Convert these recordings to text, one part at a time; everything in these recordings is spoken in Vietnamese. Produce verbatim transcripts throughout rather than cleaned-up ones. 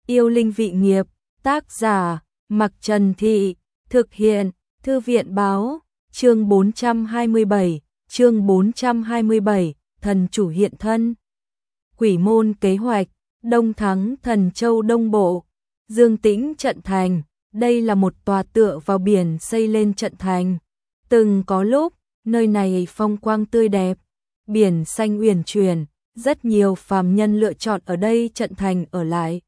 Yêu linh vị nghiệp, tác giả, Mặc Trần Thị, thực hiện, Thư viện báo, chương bốn trăm hai mươi bảy, chương bốn trăm hai mươi bảy, thần chủ hiện thân. Quỷ môn kế hoạch, Đông Thắng Thần Châu Đông Bộ, Dương Tĩnh trận thành, đây là một tòa tựa vào biển xây lên trận thành. Từng có lúc, nơi này phong quang tươi đẹp, biển xanh uyển chuyển, rất nhiều phàm nhân lựa chọn ở đây trận thành ở lại.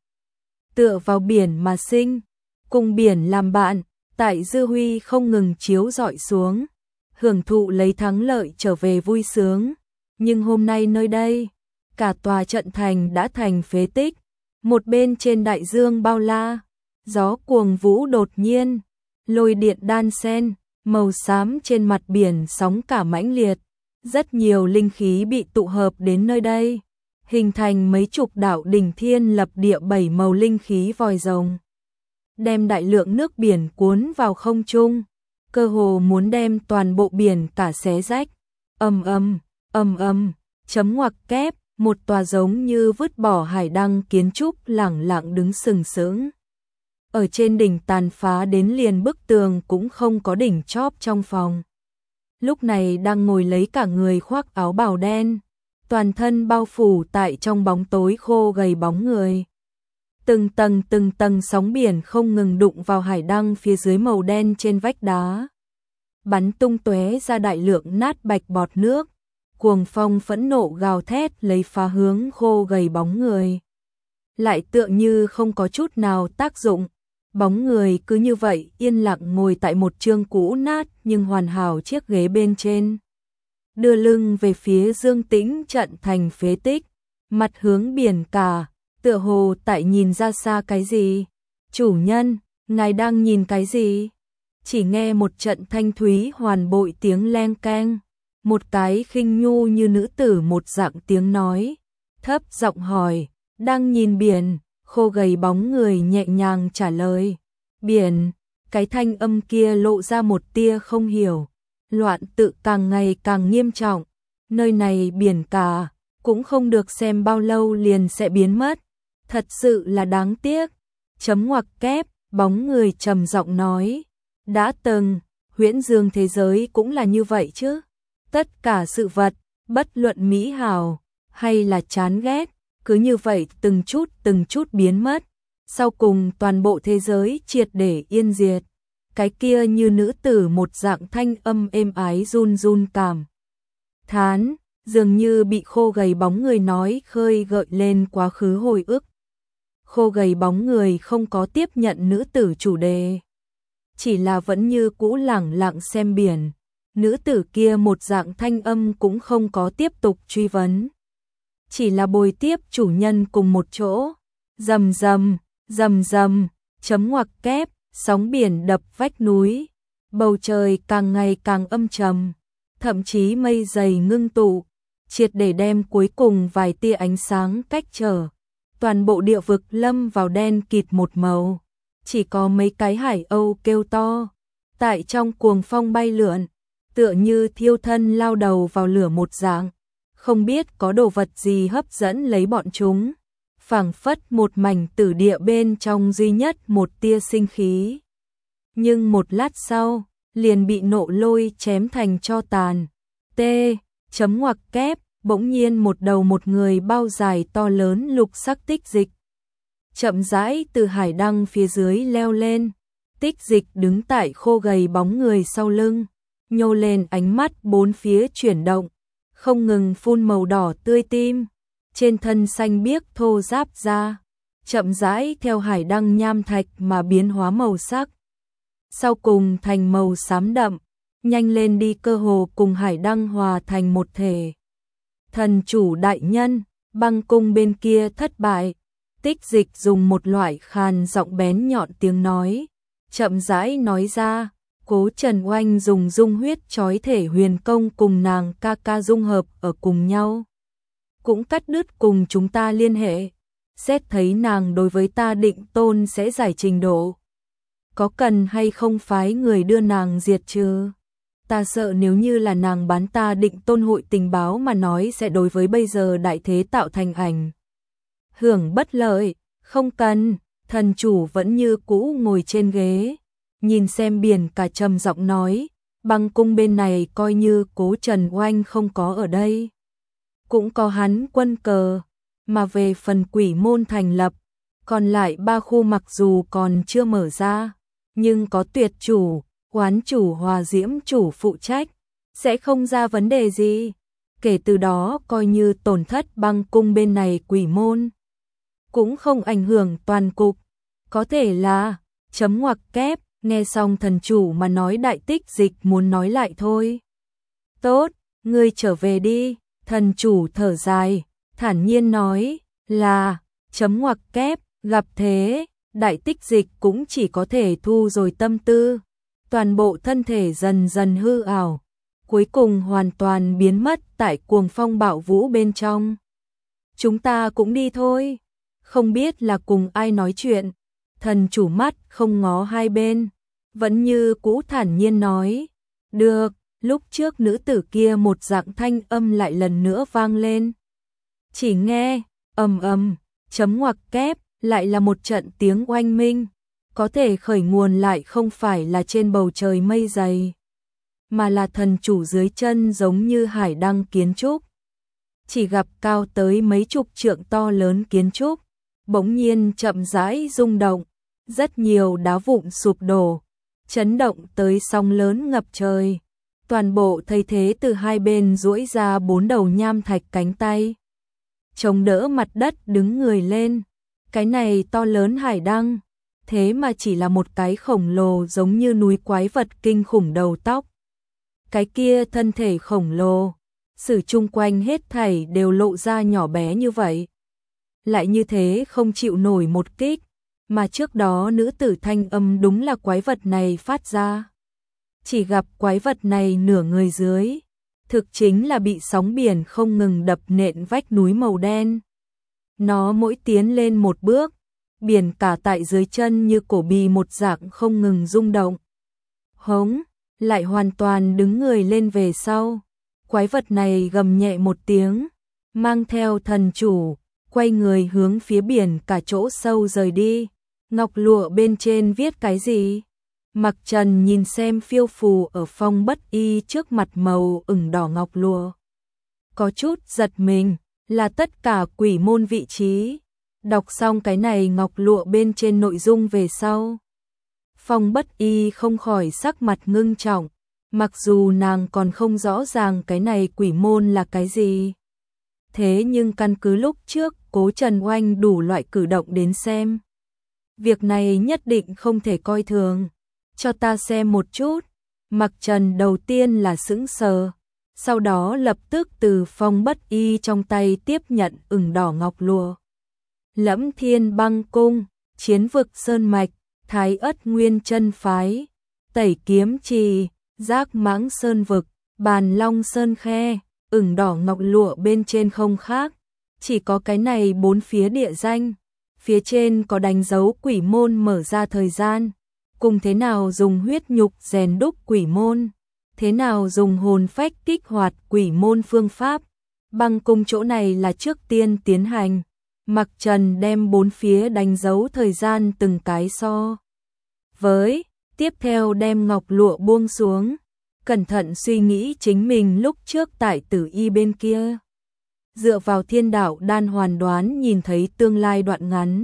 Tựa vào biển mà sinh, cùng biển làm bạn, tại dư huy không ngừng chiếu rọi xuống, hưởng thụ lấy thắng lợi trở về vui sướng. Nhưng hôm nay nơi đây, cả tòa trận thành đã thành phế tích, một bên trên đại dương bao la, gió cuồng vũ đột nhiên, lôi điện đan sen, màu xám trên mặt biển sóng cả mãnh liệt, rất nhiều linh khí bị tụ hợp đến nơi đây, hình thành mấy chục đạo đỉnh thiên lập địa bảy màu linh khí vòi rồng, đem đại lượng nước biển cuốn vào không trung, cơ hồ muốn đem toàn bộ biển cả xé rách. Ầm ầm, ầm ầm, chấm ngoặc kép, một tòa giống như vứt bỏ hải đăng kiến trúc lẳng lặng đứng sừng sững. Ở trên đỉnh tàn phá đến liền bức tường cũng không có đỉnh chóp trong phòng. Lúc này đang ngồi lấy cả người khoác áo bào đen, toàn thân bao phủ tại trong bóng tối khô gầy bóng người. Từng tầng từng tầng sóng biển không ngừng đụng vào hải đăng phía dưới màu đen trên vách đá, bắn tung tóe ra đại lượng nát bạch bọt nước, cuồng phong phẫn nộ gào thét lấy phá hướng khô gầy bóng người. Lại tựa như không có chút nào tác dụng, bóng người cứ như vậy yên lặng ngồi tại một chương cũ nát nhưng hoàn hảo chiếc ghế bên trên, đưa lưng về phía Dương Tĩnh trận thành phế tích, mặt hướng biển cả, tựa hồ tại nhìn ra xa cái gì. Chủ nhân, ngài đang nhìn cái gì? Chỉ nghe một trận thanh thúy hoàn bội tiếng leng keng, một cái khinh nhu như nữ tử một dạng tiếng nói, thấp giọng hỏi, đang nhìn biển. Khô gầy bóng người nhẹ nhàng trả lời, biển. Cái thanh âm kia lộ ra một tia không hiểu, loạn tự càng ngày càng nghiêm trọng, nơi này biển cả, cũng không được xem bao lâu liền sẽ biến mất, thật sự là đáng tiếc. Chấm ngoặc kép, bóng người trầm giọng nói, đã từng, huyễn dương thế giới cũng là như vậy chứ, tất cả sự vật, bất luận mỹ hảo, hay là chán ghét, cứ như vậy từng chút từng chút biến mất, sau cùng toàn bộ thế giới triệt để yên diệt. Cái kia như nữ tử một dạng thanh âm êm ái run run cảm thán, dường như bị khô gầy bóng người nói khơi gợi lên quá khứ hồi ức. Khô gầy bóng người không có tiếp nhận nữ tử chủ đề, chỉ là vẫn như cũ lẳng lặng xem biển. Nữ tử kia một dạng thanh âm cũng không có tiếp tục truy vấn, chỉ là bồi tiếp chủ nhân cùng một chỗ. Rầm rầm, rầm rầm, chấm ngoặc kép, sóng biển đập vách núi, bầu trời càng ngày càng âm trầm, thậm chí mây dày ngưng tụ, triệt để đem cuối cùng vài tia ánh sáng cách trở. Toàn bộ địa vực lâm vào đen kịt một màu, chỉ có mấy cái hải âu kêu to, tại trong cuồng phong bay lượn, tựa như thiêu thân lao đầu vào lửa một dạng, không biết có đồ vật gì hấp dẫn lấy bọn chúng, phảng phất một mảnh tử địa bên trong duy nhất một tia sinh khí. Nhưng một lát sau, liền bị nộ lôi chém thành tro tàn. T. Chấm ngoặc kép, bỗng nhiên một đầu một người bao dài to lớn lục sắc tích dịch, chậm rãi từ hải đăng phía dưới leo lên. Tích dịch đứng tại khô gầy bóng người sau lưng, nhô lên ánh mắt bốn phía chuyển động, không ngừng phun màu đỏ tươi tim, trên thân xanh biếc thô ráp ra, chậm rãi theo hải đăng nham thạch mà biến hóa màu sắc, sau cùng thành màu xám đậm, nhanh lên đi cơ hồ cùng hải đăng hòa thành một thể. Thần chủ đại nhân, băng cung bên kia thất bại. Tích dịch dùng một loại khàn giọng bén nhọn tiếng nói, chậm rãi nói ra, Cố Trần Oanh dùng dung huyết chói thể huyền công cùng nàng ca ca dung hợp ở cùng nhau, cũng cắt đứt cùng chúng ta liên hệ, xét thấy nàng đối với ta Định Tôn sẽ giải trình độ, có cần hay không phái người đưa nàng diệt trừ? Ta sợ nếu như là nàng bán ta Định Tôn hội tình báo mà nói sẽ đối với bây giờ đại thế tạo thành ảnh hưởng bất lợi. Không cần, Thần chủ vẫn như cũ ngồi trên ghế, nhìn xem biển cả trầm giọng nói, băng cung bên này coi như Cố Trần Oanh không có ở đây. Cũng có hắn quân cờ, mà về phần quỷ môn thành lập, còn lại ba khu mặc dù còn chưa mở ra, nhưng có tuyệt chủ, quán chủ hòa diễm chủ phụ trách, sẽ không ra vấn đề gì. Kể từ đó coi như tổn thất băng cung bên này quỷ môn, cũng không ảnh hưởng toàn cục. Có thể là, chấm ngoặc kép, nghe xong thần chủ mà nói đại tích dịch muốn nói lại thôi. Tốt, ngươi trở về đi, thần chủ thở dài, thản nhiên nói, là, chấm ngoặc kép, gặp thế, đại tích dịch cũng chỉ có thể thu rồi tâm tư. Toàn bộ thân thể dần dần hư ảo, cuối cùng hoàn toàn biến mất tại cuồng phong bạo vũ bên trong. Chúng ta cũng đi thôi, không biết là cùng ai nói chuyện. Thần chủ mắt không ngó hai bên, vẫn như cũ thản nhiên nói, được. Lúc trước nữ tử kia một dạng thanh âm lại lần nữa vang lên. Chỉ nghe, ầm ầm, chấm ngoặc kép, lại là một trận tiếng oanh minh. Có thể khởi nguồn lại không phải là trên bầu trời mây dày, mà là thần chủ dưới chân giống như hải đăng kiến trúc. Chỉ gặp cao tới mấy chục trượng to lớn kiến trúc, bỗng nhiên chậm rãi rung động, rất nhiều đá vụn sụp đổ, chấn động tới sóng lớn ngập trời. Toàn bộ thay thế từ hai bên duỗi ra bốn đầu nham thạch cánh tay, chống đỡ mặt đất đứng người lên. Cái này to lớn hải đăng, thế mà chỉ là một cái khổng lồ giống như núi quái vật kinh khủng đầu tóc. Cái kia thân thể khổng lồ, sự chung quanh hết thảy đều lộ ra nhỏ bé như vậy. Lại như thế không chịu nổi một kích, mà trước đó nữ tử thanh âm đúng là quái vật này phát ra. Chỉ gặp quái vật này nửa người dưới, thực chính là bị sóng biển không ngừng đập nện vách núi màu đen. Nó mỗi tiến lên một bước, biển cả tại dưới chân như cổ bì một dạng không ngừng rung động. Hống, lại hoàn toàn đứng người lên về sau. Quái vật này gầm nhẹ một tiếng, mang theo thần chủ, quay người hướng phía biển cả chỗ sâu rời đi. Ngọc lụa bên trên viết cái gì? Mặc Trần nhìn xem phiêu phù ở Phong Bất Y trước mặt màu ửng đỏ ngọc lụa, có chút giật mình, là tất cả quỷ môn vị trí. Đọc xong cái này ngọc lụa bên trên nội dung về sau, Phong Bất Y không khỏi sắc mặt ngưng trọng, mặc dù nàng còn không rõ ràng cái này quỷ môn là cái gì. Thế nhưng căn cứ lúc trước Cố Trần Oanh đủ loại cử động đến xem, việc này nhất định không thể coi thường. Cho ta xem một chút. Mặc Trần đầu tiên là sững sờ, sau đó lập tức từ Phong Bất Y trong tay tiếp nhận ửng đỏ ngọc lụa. Lẫm Thiên Băng Cung, Chiến Vực Sơn Mạch, Thái Ất Nguyên Chân Phái, Tẩy Kiếm Trì, Giác Mãng Sơn Vực, Bàn Long Sơn Khe. Ửng đỏ ngọc lụa bên trên không khác, chỉ có cái này bốn phía địa danh. Phía trên có đánh dấu quỷ môn mở ra thời gian, cùng thế nào dùng huyết nhục rèn đúc quỷ môn, thế nào dùng hồn phách kích hoạt quỷ môn phương pháp. Băng cung chỗ này là trước tiên tiến hành. Mặc Trần đem bốn phía đánh dấu thời gian từng cái so với, tiếp theo đem ngọc lụa buông xuống, cẩn thận suy nghĩ chính mình lúc trước tại Tử Y bên kia, dựa vào thiên đạo đan hoàn đoán nhìn thấy tương lai đoạn ngắn.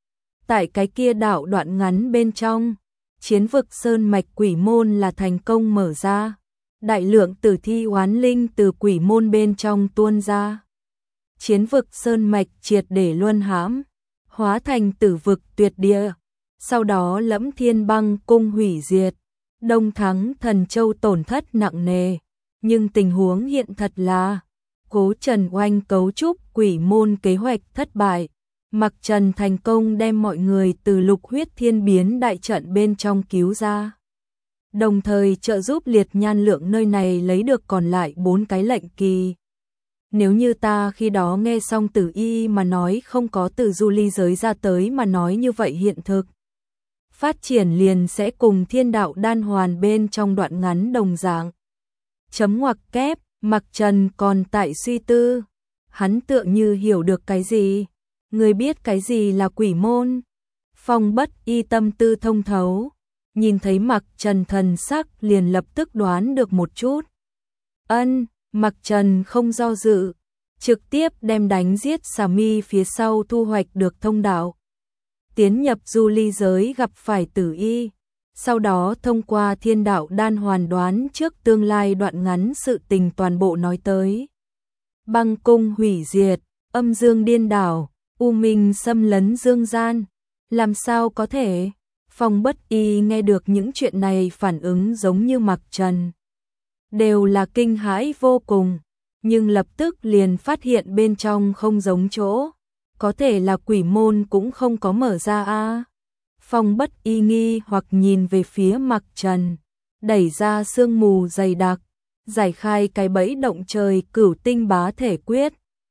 Tại cái kia đạo đoạn ngắn bên trong, Chiến Vực Sơn Mạch quỷ môn là thành công mở ra, đại lượng tử thi oán linh từ quỷ môn bên trong tuôn ra. Chiến Vực Sơn Mạch triệt để luân hãm, hóa thành tử vực tuyệt địa. Sau đó Lẫm Thiên Băng Cung hủy diệt, Đông Thắng Thần Châu tổn thất nặng nề. Nhưng tình huống hiện thật là Cố Trần Oanh cấu trúc quỷ môn kế hoạch thất bại. Mặc Trần thành công đem mọi người từ Lục Huyết Thiên Biến đại trận bên trong cứu ra, đồng thời trợ giúp Liệt Nhan Lượng nơi này lấy được còn lại bốn cái lệnh kỳ. Nếu như ta khi đó nghe xong Tử Y mà nói không có từ du ly giới ra tới mà nói như vậy hiện thực phát triển liền sẽ cùng thiên đạo đan hoàn bên trong đoạn ngắn đồng dạng. Chấm ngoặc kép, Mặc Trần còn tại suy tư, hắn tựa như hiểu được cái gì. Người biết cái gì là quỷ môn? Phong Bất Y tâm tư thông thấu, nhìn thấy Mặc Trần thần sắc liền lập tức đoán được một chút. Ân, Mặc Trần không do dự, trực tiếp đem đánh giết xà mi phía sau thu hoạch được thông đạo. Tiến nhập du ly giới gặp phải Tử Y, sau đó thông qua thiên đạo đan hoàn đoán trước tương lai đoạn ngắn sự tình toàn bộ nói tới. Băng cung hủy diệt, âm dương điên đảo, u minh xâm lấn dương gian, làm sao có thể? Phong Bất Y nghe được những chuyện này phản ứng giống như Mặc Trần. Đều là kinh hãi vô cùng, nhưng lập tức liền phát hiện bên trong không giống chỗ. Có thể là quỷ môn cũng không có mở ra a. À. Phong Bất Y nghi hoặc nhìn về phía Mặc Trần, đẩy ra sương mù dày đặc, giải khai cái bẫy động trời cửu tinh bá thể quyết.